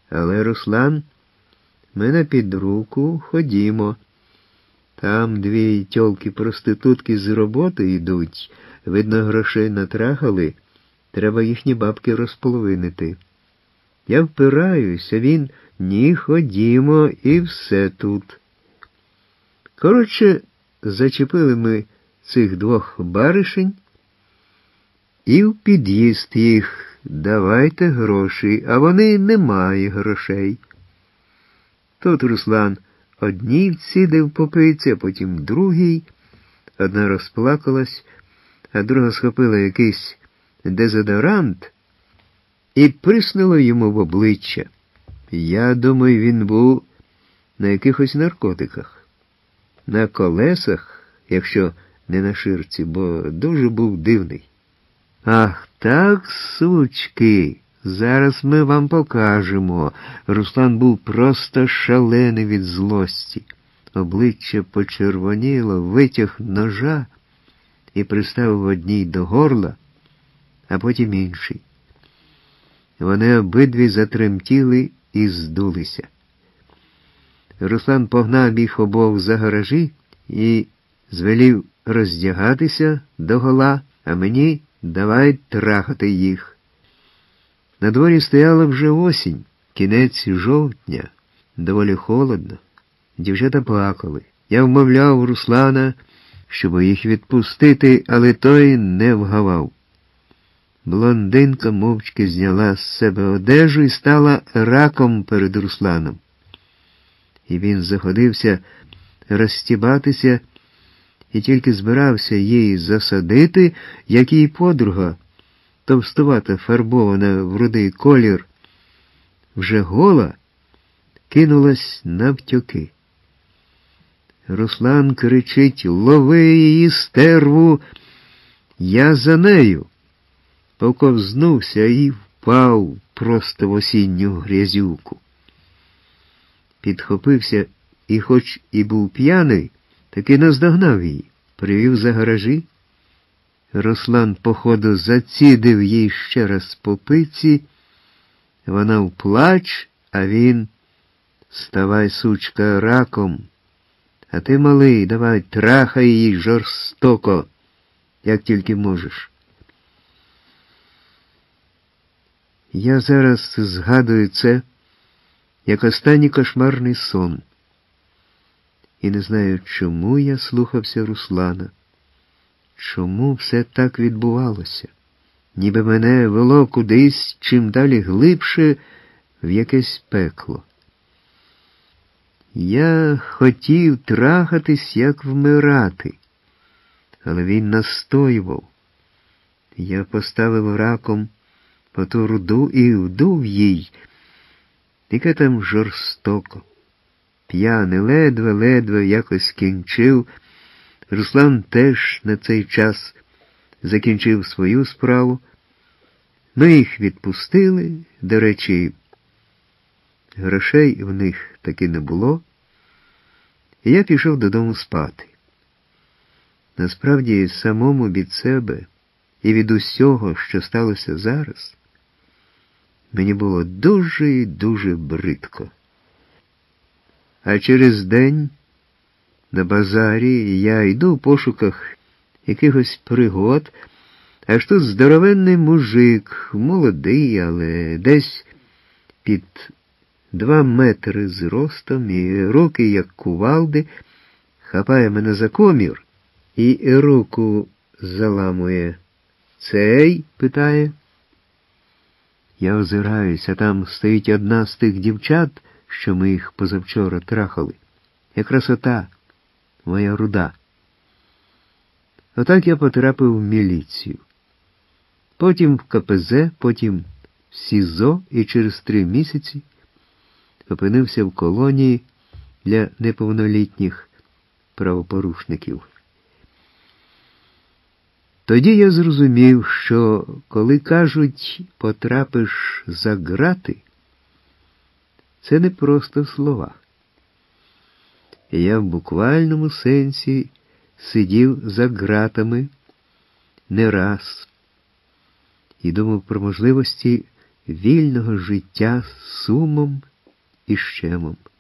Але, Руслан, мене під руку, ходімо. Там дві тьолки-проститутки з роботи йдуть, видно, грошей натрахали, треба їхні бабки розполовинити. Я впираюся, він ні, ходімо, і все тут. Коротше, зачепили ми цих двох баришень і в під'їзд їх, давайте гроші, а вони немає грошей. Тут Руслан одній вцідив по пиці, а потім другій. Одна розплакалась, а друга схопила якийсь дезодорант і приснула йому в обличчя. Я думаю, він був на якихось наркотиках. На колесах, якщо не на ширці, бо дуже був дивний. Ах, так, сучки, зараз ми вам покажемо. Руслан був просто шалений від злості. Обличчя почервоніло, витяг ножа і приставив одній до горла, а потім інший. Вони обидві затремтіли і здулися. Руслан погнав їх обох за гаражі і звелів роздягатися догола, а мені давай трахати їх. На дворі стояла вже осінь, кінець жовтня, доволі холодно. Дівчата плакали. Я вмовляв Руслана, щоб їх відпустити, але той не вгавав. Блондинка мовчки зняла з себе одежу і стала раком перед Русланом. І він заходився розстібатися і тільки збирався її засадити, як її подруга, товстувата, фарбована в рудий колір, вже гола, кинулась навтьоки. Руслан кричить: «Лови її, стерву! Я за нею!» Поковзнувся і впав просто в осінню грязюку. Підхопився і, хоч і був п'яний, таки наздогнав її, привів за гаражі. Руслан, походу, зацідив їй ще раз по пиці. Вона вплач, а він: «Ставай, сучка, раком, а ти, малий, давай трахай її жорстоко, як тільки можеш». Я зараз згадую це як останній кошмарний сон. І не знаю, чому я слухався Руслана. Чому все так відбувалося? Ніби мене вело кудись чим далі глибше в якесь пекло. Я хотів трахатись, як вмирати, але він настоював. Я поставив раком по ту руду і вдув їй. Яке там жорстоко. П'яний, ледве-ледве якось кінчив. Руслан теж на цей час закінчив свою справу. Ми їх відпустили, до речі, грошей в них таки не було, і я пішов додому спати. Насправді, самому від себе і від усього, що сталося зараз, мені було дуже і дуже бридко. А через день на базарі я йду в пошуках якихось пригод, аж тут здоровенний мужик, молодий, але десь під 2 метри зростом і руки, як кувалди, хапає мене за комір і руку заламує. «Цей?» – питає. Я озираюся, там стоїть одна з тих дівчат, що ми їх позавчора трахали. Якраз ота, моя руда. Отак я потрапив в міліцію. Потім в КПЗ, потім в СІЗО і через 3 місяці опинився в колонії для неповнолітніх правопорушників. Тоді я зрозумів, що коли кажуть «потрапиш за грати», це не просто слова. Я в буквальному сенсі сидів за ґратами не раз і думав про можливості вільного життя з сумом і щемом.